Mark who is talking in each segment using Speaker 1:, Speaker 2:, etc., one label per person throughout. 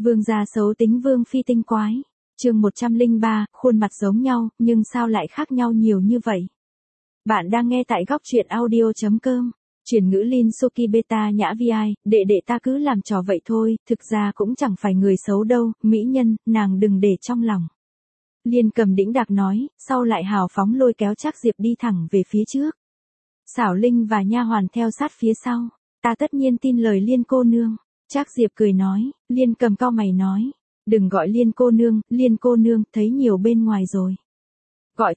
Speaker 1: Vương gia xấu tính vương phi tinh quái. Chương 103, khuôn mặt giống nhau, nhưng sao lại khác nhau nhiều như vậy? Bạn đang nghe tại góc truyện audio.com. Chuyển ngữ Lin Suki Beta Nhã Vi, đệ đệ ta cứ làm trò vậy thôi, thực ra cũng chẳng phải người xấu đâu, mỹ nhân, nàng đừng để trong lòng. Liên Cầm đĩnh đạc nói, sau lại hào phóng lôi kéo Trác Diệp đi thẳng về phía trước. Xảo Linh và nha hoàn theo sát phía sau. Ta tất nhiên tin lời Liên cô nương. Trác Diệp cười nói. Liên Cầm cau mày nói. Đừng gọi Liên cô nương, thấy nhiều bên ngoài rồi. Gọi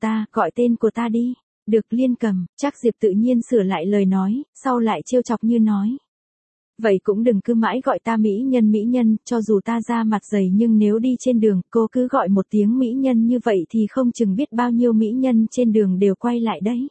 Speaker 1: tên của ta đi. Được Liên Cầm. Trác Diệp tự nhiên sửa lại lời nói, sau lại trêu chọc như nói. Vậy cũng đừng cứ mãi gọi ta mỹ nhân, cho dù ta da mặt dày nhưng nếu đi trên đường, cô cứ gọi một tiếng mỹ nhân như vậy thì không chừng biết bao nhiêu mỹ nhân trên đường đều quay lại đấy.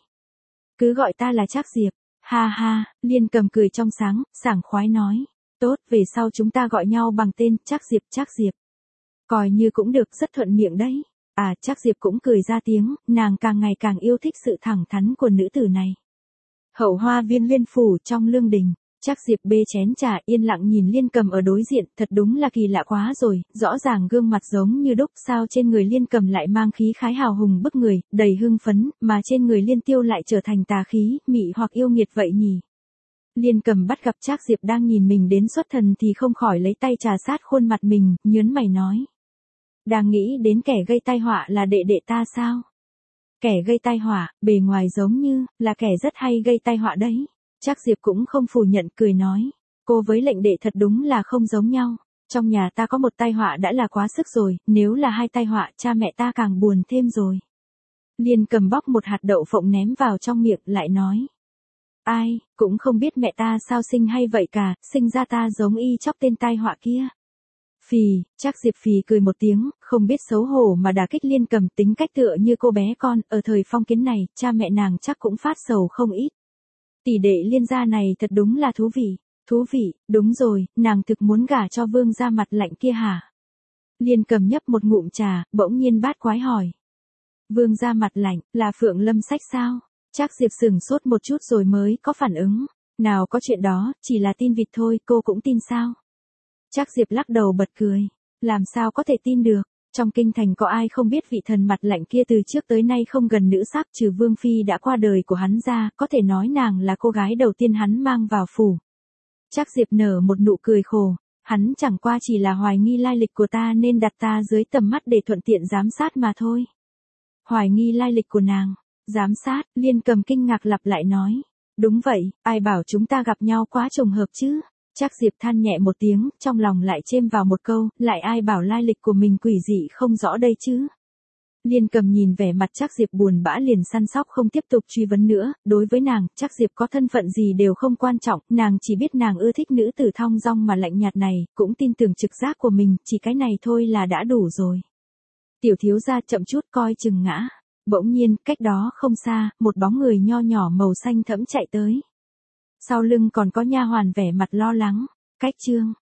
Speaker 1: Cứ gọi ta là Trác Diệp. Ha ha, Liên Cầm cười trong sáng, sảng khoái nói. Tốt, về sau chúng ta gọi nhau bằng tên, Trác Diệp. Coi như cũng được, rất thuận miệng đấy. À, Trác Diệp cũng cười ra tiếng, nàng càng ngày càng yêu thích sự thẳng thắn của nữ tử này. Hậu hoa viên Liên phủ trong lương đình. Trác Diệp bê chén trà yên lặng nhìn Liên Cầm ở đối diện, thật đúng là kỳ lạ quá rồi, rõ ràng gương mặt giống như đúc, sao trên người Liên Cầm lại mang khí khái hào hùng bức người, đầy hưng phấn, mà trên người Liên Tiêu lại trở thành tà khí, mị hoặc yêu nghiệt vậy nhỉ. Liên Cầm bắt gặp Trác Diệp đang nhìn mình đến xuất thần thì không khỏi lấy tay trà sát khuôn mặt mình, nhớn mày nói. Đang nghĩ đến kẻ gây tai họa là đệ đệ ta sao? Kẻ gây tai họa, bề ngoài giống như, là kẻ rất hay gây tai họa đấy. Trác Diệp cũng không phủ nhận, cười nói. Cô với lệnh đệ thật đúng là không giống nhau. Trong nhà ta có một tai họa đã là quá sức rồi, nếu là hai tai họa, cha mẹ ta càng buồn thêm rồi. Liên Cầm bóc một hạt đậu phộng ném vào trong miệng, lại nói. Ai, cũng không biết mẹ ta sao sinh hay vậy cả, sinh ra ta giống y chóc tên tai họa kia. Phì, Trác Diệp phì cười một tiếng, không biết xấu hổ mà đả kích Liên Cầm, tính cách tựa như cô bé con, ở thời phong kiến này, cha mẹ nàng chắc cũng phát sầu không ít. Tỷ đệ Liên gia này thật đúng là thú vị, đúng rồi, nàng thực muốn gả cho vương gia mặt lạnh kia hả? Liên Cầm nhấp một ngụm trà, bỗng nhiên bát quái hỏi. Vương gia mặt lạnh, là Phượng Lâm sách sao? Trác Diệp sửng sốt một chút rồi mới có phản ứng. Nào có chuyện đó, chỉ là tin vịt thôi, cô cũng tin sao? Trác Diệp lắc đầu bật cười. Làm sao có thể tin được? Trong kinh thành có ai không biết vị thần mặt lạnh kia từ trước tới nay không gần nữ sắc trừ Vương Phi đã qua đời của hắn ra, có thể nói nàng là cô gái đầu tiên hắn mang vào phủ. Trác Diệp nở một nụ cười khổ. Hắn chẳng qua chỉ là hoài nghi lai lịch của ta nên đặt ta dưới tầm mắt để thuận tiện giám sát mà thôi. Hoài nghi lai lịch của nàng. Giám sát, Liên Cầm kinh ngạc lặp lại nói. Đúng vậy, ai bảo chúng ta gặp nhau quá trùng hợp chứ? Trác Diệp than nhẹ một tiếng, trong lòng lại chêm vào một câu, lại ai bảo lai lịch của mình quỷ dị không rõ đây chứ? Liên Cầm nhìn vẻ mặt Trác Diệp buồn bã liền săn sóc không tiếp tục truy vấn nữa, đối với nàng, Trác Diệp có thân phận gì đều không quan trọng, nàng chỉ biết nàng ưa thích nữ tử thong dong mà lạnh nhạt này, cũng tin tưởng trực giác của mình, chỉ cái này thôi là đã đủ rồi. Tiểu thiếu gia chậm chút coi chừng ngã. Bỗng nhiên, cách đó không xa, một bóng người nho nhỏ màu xanh thẫm chạy tới. Sau lưng còn có nha hoàn vẻ mặt lo lắng. Cách chương